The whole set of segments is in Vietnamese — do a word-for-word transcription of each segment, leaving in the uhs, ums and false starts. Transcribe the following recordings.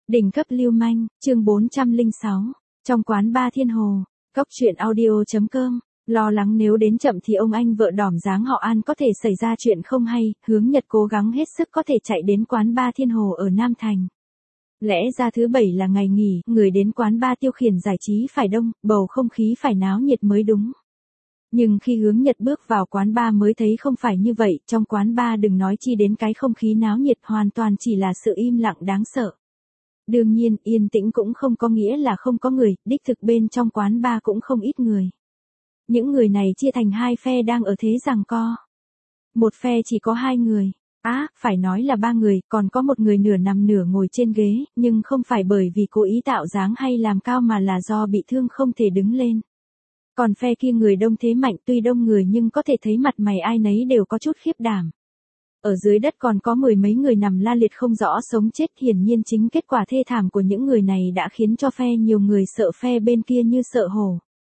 Đỉnh cấp lưu manh, chương bốn trăm lẻ sáu. Trong quán bar Thiên Hồ, Cóc truyện audio chấm com. Lo lắng nếu đến chậm thì ông anh vợ đỏm dáng họ An có thể xảy ra chuyện không hay, Hướng Nhật cố gắng hết sức có thể chạy đến quán bar Thiên Hồ ở Nam Thành. Lẽ ra thứ bảy là ngày nghỉ, người đến quán bar tiêu khiển giải trí phải đông, bầu không khí phải náo nhiệt mới đúng. Nhưng khi Hướng Nhật bước vào quán bar mới thấy không phải như vậy, trong quán bar đừng nói chi đến cái không khí náo nhiệt, hoàn toàn chỉ là sự im lặng đáng sợ. Đương nhiên, yên tĩnh cũng không có nghĩa là không có người, đích thực bên trong quán bar cũng không ít người. Những người này chia thành hai phe đang ở thế giằng co. Một phe chỉ có hai người. Á, à, phải nói là ba người, còn có một người nửa nằm nửa ngồi trên ghế, nhưng không phải bởi vì cố ý tạo dáng hay làm cao mà là do bị thương không thể đứng lên. Còn phe kia người đông thế mạnh, tuy đông người nhưng có thể thấy mặt mày ai nấy đều có chút khiếp đảm. Ở dưới đất còn có mười mấy người nằm la liệt không rõ sống chết, hiển nhiên chính kết quả thê thảm của những người này đã khiến cho phe nhiều người sợ phe bên kia như sợ hổ.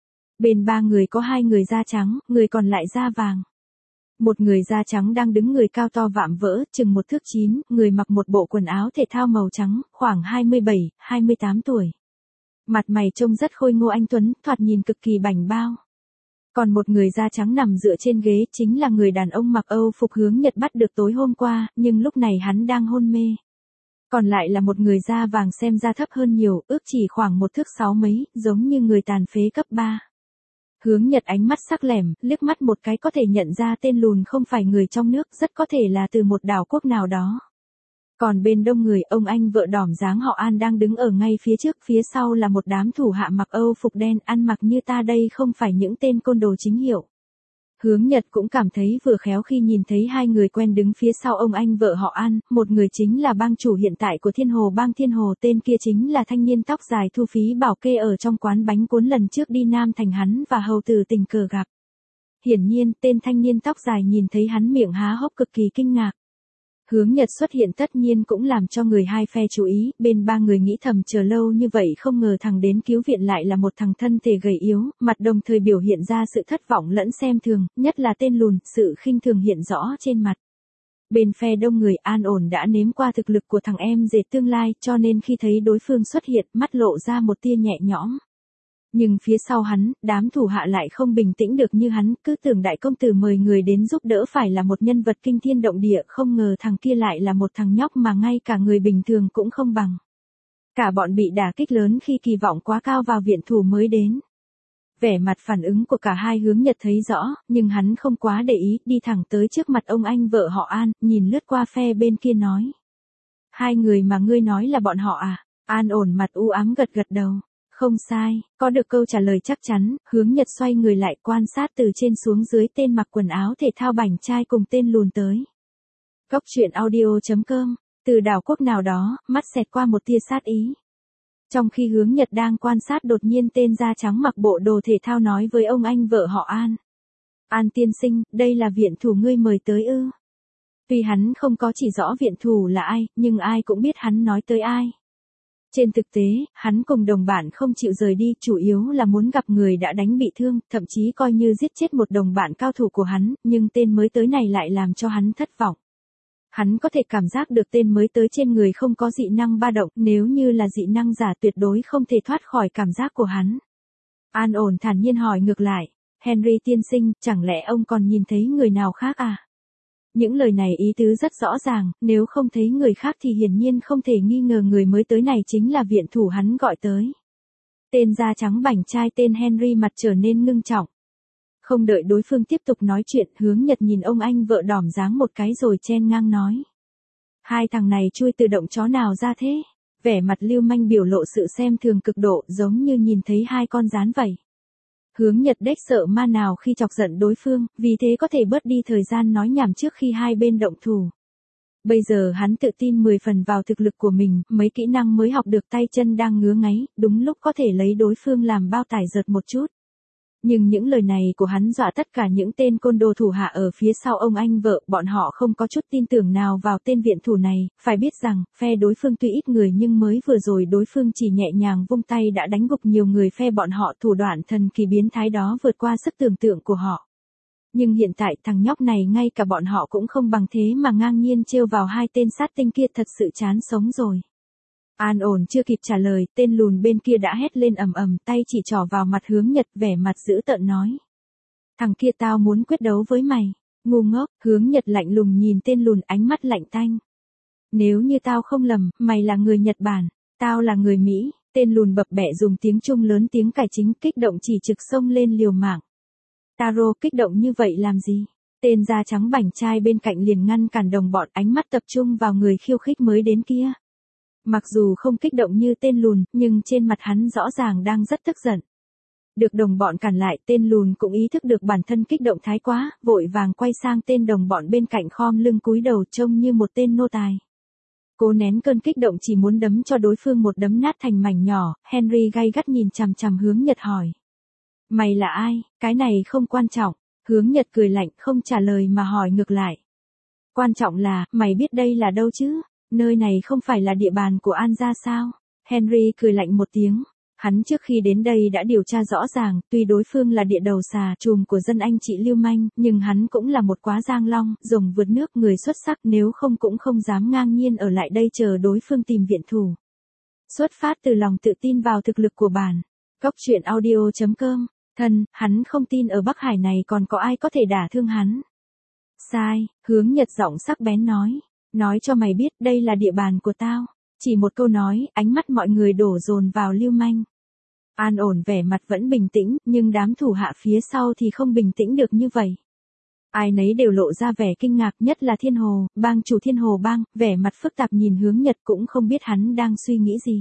Bên ba người có hai người da trắng, người còn lại da vàng. Một người da trắng đang đứng người cao to vạm vỡ, chừng một thước chín, người mặc một bộ quần áo thể thao màu trắng, khoảng hai mươi bảy, hai mươi tám tuổi. Mặt mày trông rất khôi ngô anh tuấn, thoạt nhìn cực kỳ bảnh bao. Còn một người da trắng nằm dựa trên ghế chính là người đàn ông mặc Âu phục Hướng Nhật bắt được tối hôm qua, nhưng lúc này hắn đang hôn mê. Còn lại là một người da vàng xem ra thấp hơn nhiều, ước chỉ khoảng một thước sáu mấy, giống như người tàn phế cấp ba. Hướng Nhật ánh mắt sắc lẻm, liếc mắt một cái có thể nhận ra tên lùn không phải người trong nước, rất có thể là từ một đảo quốc nào đó. Còn bên đông người, ông anh vợ đỏm dáng họ An đang đứng ở ngay phía trước, phía sau là một đám thủ hạ mặc Âu phục đen, ăn mặc như ta đây không phải những tên côn đồ chính hiệu. Hướng Nhật cũng cảm thấy vừa khéo khi nhìn thấy hai người quen đứng phía sau ông anh vợ họ An, một người chính là bang chủ hiện tại của Thiên Hồ bang Thiên Hồ, tên kia chính là thanh niên tóc dài thu phí bảo kê ở trong quán bánh cuốn lần trước đi Nam Thành hắn và hầu tử tình cờ gặp. Hiển nhiên, tên thanh niên tóc dài nhìn thấy hắn miệng há hốc cực kỳ kinh ngạc. Hướng Nhật xuất hiện tất nhiên cũng làm cho người hai phe chú ý, bên ba người nghĩ thầm chờ lâu như vậy không ngờ thằng đến cứu viện lại là một thằng thân thể gầy yếu, mặt đồng thời biểu hiện ra sự thất vọng lẫn xem thường, nhất là tên lùn, sự khinh thường hiện rõ trên mặt. Bên phe đông người an ổn đã nếm qua thực lực của thằng em dệt tương lai, cho nên khi thấy đối phương xuất hiện, mắt lộ ra một tia nhẹ nhõm. Nhưng phía sau hắn, đám thủ hạ lại không bình tĩnh được như hắn, cứ tưởng đại công tử mời người đến giúp đỡ phải là một nhân vật kinh thiên động địa, không ngờ thằng kia lại là một thằng nhóc mà ngay cả người bình thường cũng không bằng. Cả bọn bị đả kích lớn khi kỳ vọng quá cao vào viện thủ mới đến. Vẻ mặt phản ứng của cả hai Hướng Nhật thấy rõ, nhưng hắn không quá để ý, đi thẳng tới trước mặt ông anh vợ họ An, nhìn lướt qua phe bên kia nói. Hai người mà ngươi nói là bọn họ à? An ổn mặt u ám gật gật đầu. Không sai, có được câu trả lời chắc chắn, Hướng Nhật xoay người lại quan sát từ trên xuống dưới tên mặc quần áo thể thao bảnh trai cùng tên lùn tới. Cóc truyện audio chấm com, từ đảo quốc nào đó, mắt xẹt qua một tia sát ý. Trong khi Hướng Nhật đang quan sát đột nhiên tên da trắng mặc bộ đồ thể thao nói với ông anh vợ họ An. An tiên sinh, đây là viện thủ ngươi mời tới ư. Tuy hắn không có chỉ rõ viện thủ là ai, nhưng ai cũng biết hắn nói tới ai. Trên thực tế, hắn cùng đồng bạn không chịu rời đi, chủ yếu là muốn gặp người đã đánh bị thương, thậm chí coi như giết chết một đồng bạn cao thủ của hắn, nhưng tên mới tới này lại làm cho hắn thất vọng. Hắn có thể cảm giác được tên mới tới trên người không có dị năng ba động, nếu như là dị năng giả tuyệt đối không thể thoát khỏi cảm giác của hắn. An ổn thản nhiên hỏi ngược lại, Henry tiên sinh, chẳng lẽ ông còn nhìn thấy người nào khác à? Những lời này ý tứ rất rõ ràng, nếu không thấy người khác thì hiển nhiên không thể nghi ngờ người mới tới này chính là viện thủ hắn gọi tới. Tên da trắng bảnh trai tên Henry mặt trở nên ngưng trọng. Không đợi đối phương tiếp tục nói chuyện, Hướng Nhật nhìn ông anh vợ đỏm dáng một cái rồi chen ngang nói. Hai thằng này chui từ động chó nào ra thế? Vẻ mặt lưu manh biểu lộ sự xem thường cực độ giống như nhìn thấy hai con gián vậy. Hướng Nhật đếch sợ ma nào khi chọc giận đối phương, vì thế có thể bớt đi thời gian nói nhảm trước khi hai bên động thủ. Bây giờ hắn tự tin mười phần vào thực lực của mình, mấy kỹ năng mới học được tay chân đang ngứa ngáy, đúng lúc có thể lấy đối phương làm bao tải giật một chút. Nhưng những lời này của hắn dọa tất cả những tên côn đồ thủ hạ ở phía sau ông anh vợ, bọn họ không có chút tin tưởng nào vào tên viện thủ này, phải biết rằng, phe đối phương tuy ít người nhưng mới vừa rồi đối phương chỉ nhẹ nhàng vung tay đã đánh gục nhiều người phe bọn họ, thủ đoạn thần kỳ biến thái đó vượt qua sức tưởng tượng của họ. Nhưng hiện tại thằng nhóc này ngay cả bọn họ cũng không bằng thế mà ngang nhiên trêu vào hai tên sát tinh kia thật sự chán sống rồi. An ổn chưa kịp trả lời, tên lùn bên kia đã hét lên ầm ầm, tay chỉ trỏ vào mặt Hướng Nhật, vẻ mặt dữ tợn nói. Thằng kia tao muốn quyết đấu với mày. Ngu ngốc. Hướng Nhật lạnh lùng nhìn tên lùn, ánh mắt lạnh tanh. Nếu như tao không lầm, mày là người Nhật Bản, tao là người Mỹ. Tên lùn bập bẹ dùng tiếng Trung lớn tiếng cải chính, kích động chỉ trực xông lên liều mạng. Taro, kích động như vậy làm gì? Tên da trắng bảnh trai bên cạnh liền ngăn cản đồng bọn, ánh mắt tập trung vào người khiêu khích mới đến kia. Mặc dù không kích động như tên lùn, nhưng trên mặt hắn rõ ràng đang rất tức giận. Được đồng bọn cản lại, tên lùn cũng ý thức được bản thân kích động thái quá, vội vàng quay sang tên đồng bọn bên cạnh, khom lưng cúi đầu trông như một tên nô tài. Cố nén cơn kích động, chỉ muốn đấm cho đối phương một đấm nát thành mảnh nhỏ. Henry gay gắt nhìn chằm chằm Hướng Nhật hỏi. Mày là ai? Cái này không quan trọng. Hướng Nhật cười lạnh, không trả lời mà hỏi ngược lại. Quan trọng là, mày biết đây là đâu chứ? Nơi này không phải là địa bàn của An gia sao? Henry cười lạnh một tiếng. Hắn trước khi đến đây đã điều tra rõ ràng, tuy đối phương là địa đầu xà trùm của dân anh chị lưu manh, nhưng hắn cũng là một quá giang long, rồng vượt nước, người xuất sắc, nếu không cũng không dám ngang nhiên ở lại đây chờ đối phương tìm viện thủ. Xuất phát từ lòng tự tin vào thực lực của bản. Cóc truyện audio chấm com. Thân, hắn không tin ở Bắc Hải này còn có ai có thể đả thương hắn. Sai. Hướng Nhật giọng sắc bén nói. Nói cho mày biết đây là địa bàn của tao. Chỉ một câu nói, ánh mắt mọi người đổ dồn vào lưu manh. An ổn vẻ mặt vẫn bình tĩnh, nhưng đám thủ hạ phía sau thì không bình tĩnh được như vậy. Ai nấy đều lộ ra vẻ kinh ngạc, nhất là Thiên Hồ, bang chủ Thiên Hồ bang, vẻ mặt phức tạp nhìn Hướng Nhật, cũng không biết hắn đang suy nghĩ gì.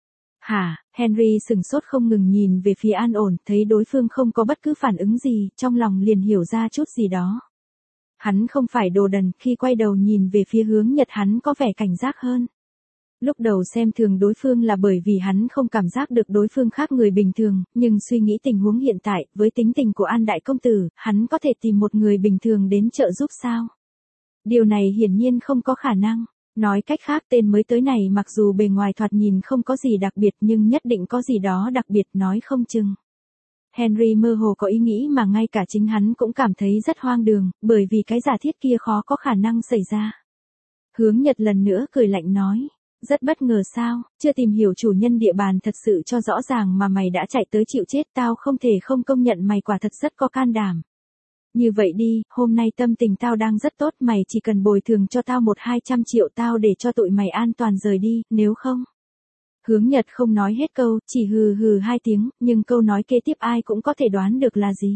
Hả? Henry sừng sốt không ngừng nhìn về phía An ổn, thấy đối phương không có bất cứ phản ứng gì, trong lòng liền hiểu ra chút gì đó. Hắn không phải đồ đần, khi quay đầu nhìn về phía Hướng Nhật hắn có vẻ cảnh giác hơn. Lúc đầu xem thường đối phương là bởi vì hắn không cảm giác được đối phương khác người bình thường, nhưng suy nghĩ tình huống hiện tại, với tính tình của An đại công tử, hắn có thể tìm một người bình thường đến trợ giúp sao? Điều này hiển nhiên không có khả năng. Nói cách khác, tên mới tới này mặc dù bề ngoài thoạt nhìn không có gì đặc biệt nhưng nhất định có gì đó đặc biệt, nói không chừng. Henry mơ hồ có ý nghĩ mà ngay cả chính hắn cũng cảm thấy rất hoang đường, bởi vì cái giả thiết kia khó có khả năng xảy ra. Hướng Nhật lần nữa cười lạnh nói. Rất bất ngờ sao, chưa tìm hiểu chủ nhân địa bàn thật sự cho rõ ràng mà mày đã chạy tới chịu chết, tao không thể không công nhận mày quả thật rất có can đảm. Như vậy đi, hôm nay tâm tình tao đang rất tốt, mày chỉ cần bồi thường cho tao một hai trăm triệu tao để cho tụi mày an toàn rời đi, nếu không. Hướng Nhật không nói hết câu, chỉ hừ hừ hai tiếng, nhưng câu nói kế tiếp ai cũng có thể đoán được là gì.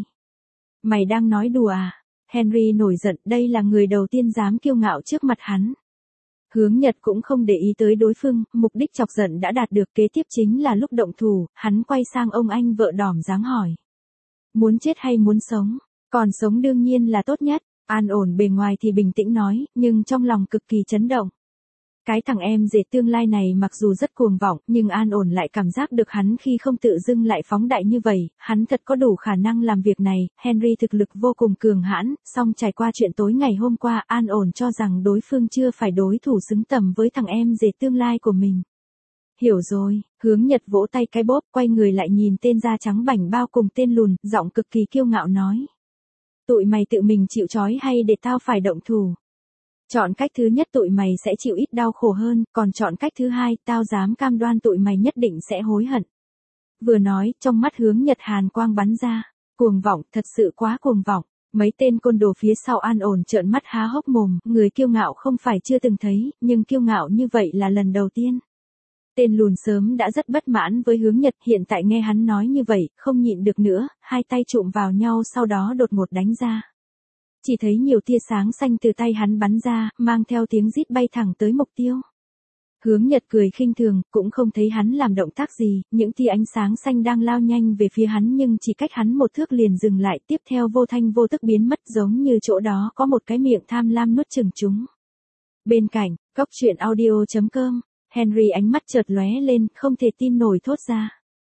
Mày đang nói đùa à? Henry nổi giận, đây là người đầu tiên dám kiêu ngạo trước mặt hắn. Hướng Nhật cũng không để ý tới đối phương, mục đích chọc giận đã đạt được, kế tiếp chính là lúc động thủ, hắn quay sang ông anh vợ đỏm dáng hỏi. Muốn chết hay muốn sống? Còn sống đương nhiên là tốt nhất. An ổn bề ngoài thì bình tĩnh nói, nhưng trong lòng cực kỳ chấn động. Cái thằng em rể tương lai này mặc dù rất cuồng vọng, nhưng An ổn lại cảm giác được hắn khi không tự dưng lại phóng đại như vậy, hắn thật có đủ khả năng làm việc này. Henry thực lực vô cùng cường hãn, song trải qua chuyện tối ngày hôm qua, An ổn cho rằng đối phương chưa phải đối thủ xứng tầm với thằng em rể tương lai của mình. Hiểu rồi. Hướng Nhật vỗ tay cái bóp, quay người lại nhìn tên da trắng bảnh bao cùng tên lùn, giọng cực kỳ kiêu ngạo nói. Tụi mày tự mình chịu trói hay để tao phải động thủ? Chọn cách thứ nhất tụi mày sẽ chịu ít đau khổ hơn, còn chọn cách thứ hai, tao dám cam đoan tụi mày nhất định sẽ hối hận. Vừa nói, trong mắt Hướng Nhật hàn quang bắn ra. Cuồng vọng, thật sự quá cuồng vọng. Mấy tên côn đồ phía sau An ổn trợn mắt há hốc mồm, người kiêu ngạo không phải chưa từng thấy, nhưng kiêu ngạo như vậy là lần đầu tiên. Tên lùn sớm đã rất bất mãn với Hướng Nhật, hiện tại nghe hắn nói như vậy, không nhịn được nữa, hai tay chụm vào nhau sau đó đột ngột đánh ra. Chỉ thấy nhiều tia sáng xanh từ tay hắn bắn ra, mang theo tiếng rít bay thẳng tới mục tiêu. Hướng Nhật cười khinh thường, cũng không thấy hắn làm động tác gì, những tia ánh sáng xanh đang lao nhanh về phía hắn nhưng chỉ cách hắn một thước liền dừng lại, tiếp theo vô thanh vô tức biến mất, giống như chỗ đó có một cái miệng tham lam nuốt chửng chúng. Bên cạnh, cóc truyện audio chấm com, Henry ánh mắt chợt lóe lên, không thể tin nổi thốt ra.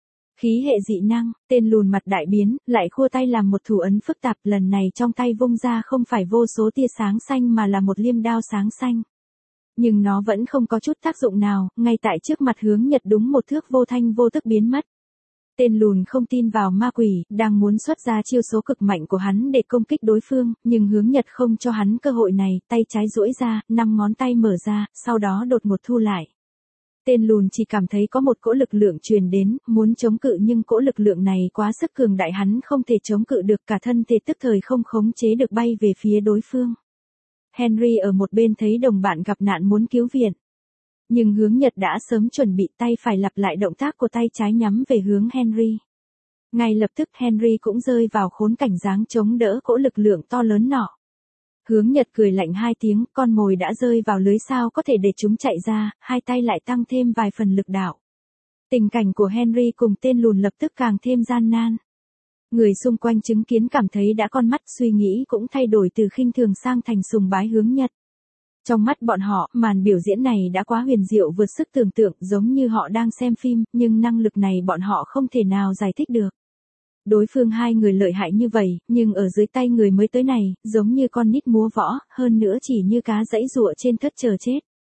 Khí hệ dị năng, tên lùn mặt đại biến, lại khua tay làm một thủ ấn phức tạp, lần này trong tay vung ra không phải vô số tia sáng xanh mà là một liêm đao sáng xanh. Nhưng nó vẫn không có chút tác dụng nào, ngay tại trước mặt Hướng Nhật đúng một thước vô thanh vô tức biến mất. Tên lùn không tin vào ma quỷ, đang muốn xuất ra chiêu số cực mạnh của hắn để công kích đối phương, nhưng Hướng Nhật không cho hắn cơ hội này, tay trái duỗi ra, năm ngón tay mở ra, sau đó đột ngột thu lại. Tên lùn chỉ cảm thấy có một cỗ lực lượng truyền đến, muốn chống cự nhưng cỗ lực lượng này quá sức cường đại, hắn không thể chống cự được, cả thân thể tức thời không khống chế được bay về phía đối phương. Henry ở một bên thấy đồng bạn gặp nạn muốn cứu viện. Nhưng Hướng Nhật đã sớm chuẩn bị, tay phải lặp lại động tác của tay trái nhắm về hướng Henry. Ngay lập tức Henry cũng rơi vào khốn cảnh dáng chống đỡ cỗ lực lượng to lớn nọ. Hướng Nhật cười lạnh hai tiếng, con mồi đã rơi vào lưới sao có thể để chúng chạy ra, hai tay lại tăng thêm vài phần lực đạo. Tình cảnh của Henry cùng tên lùn lập tức càng thêm gian nan. Người xung quanh chứng kiến cảm thấy đã con mắt, suy nghĩ cũng thay đổi từ khinh thường sang thành sùng bái Hướng Nhật. Trong mắt bọn họ, màn biểu diễn này đã quá huyền diệu vượt sức tưởng tượng, giống như họ đang xem phim, nhưng năng lực này bọn họ không thể nào giải thích được. Đối phương hai người lợi hại như vậy, nhưng ở dưới tay người mới tới này, giống như con nít múa võ, hơn nữa chỉ như cá giãy giụa trên thớt chờ chết.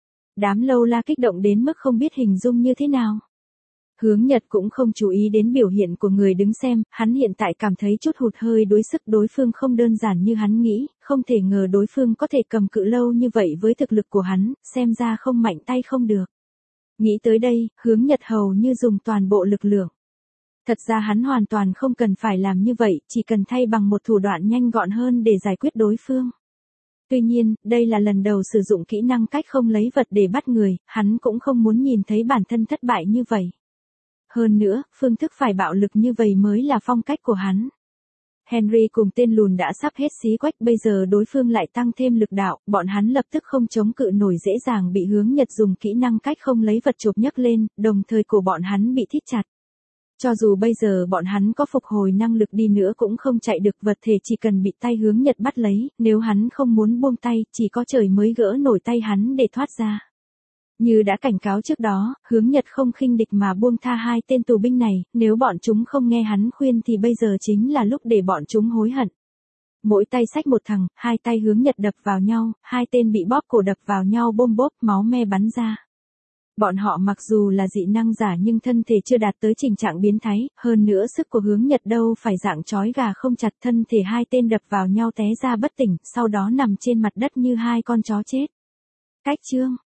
Đám lâu la kích động đến mức không biết hình dung như thế nào. Hướng Nhật cũng không chú ý đến biểu hiện của người đứng xem, hắn hiện tại cảm thấy chút hụt hơi đối sức, đối phương không đơn giản như hắn nghĩ, không thể ngờ đối phương có thể cầm cự lâu như vậy với thực lực của hắn, xem ra không mạnh tay không được. Nghĩ tới đây, Hướng Nhật hầu như dùng toàn bộ lực lượng. Thật ra hắn hoàn toàn không cần phải làm như vậy, chỉ cần thay bằng một thủ đoạn nhanh gọn hơn để giải quyết đối phương. Tuy nhiên, đây là lần đầu sử dụng kỹ năng cách không lấy vật để bắt người, hắn cũng không muốn nhìn thấy bản thân thất bại như vậy. Hơn nữa, phương thức phải bạo lực như vậy mới là phong cách của hắn. Henry cùng tên lùn đã sắp hết xí quách, bây giờ đối phương lại tăng thêm lực đạo, bọn hắn lập tức không chống cự nổi, dễ dàng bị Hướng Nhật dùng kỹ năng cách không lấy vật chụp nhấc lên, đồng thời cổ bọn hắn bị thít chặt. Cho dù bây giờ bọn hắn có phục hồi năng lực đi nữa cũng không chạy được, vật thể chỉ cần bị tay Hướng Nhật bắt lấy, nếu hắn không muốn buông tay, chỉ có trời mới gỡ nổi tay hắn để thoát ra. Như đã cảnh cáo trước đó, Hướng Nhật không khinh địch mà buông tha hai tên tù binh này, nếu bọn chúng không nghe hắn khuyên thì bây giờ chính là lúc để bọn chúng hối hận. Mỗi tay xách một thằng, hai tay Hướng Nhật đập vào nhau, hai tên bị bóp cổ đập vào nhau bôm bốp, máu me bắn ra. Bọn họ mặc dù là dị năng giả nhưng thân thể chưa đạt tới tình trạng biến thái, hơn nữa sức của Hướng Nhật đâu phải dạng trói gà không chặt, thân thể hai tên đập vào nhau té ra bất tỉnh, sau đó nằm trên mặt đất như hai con chó chết. Cách chương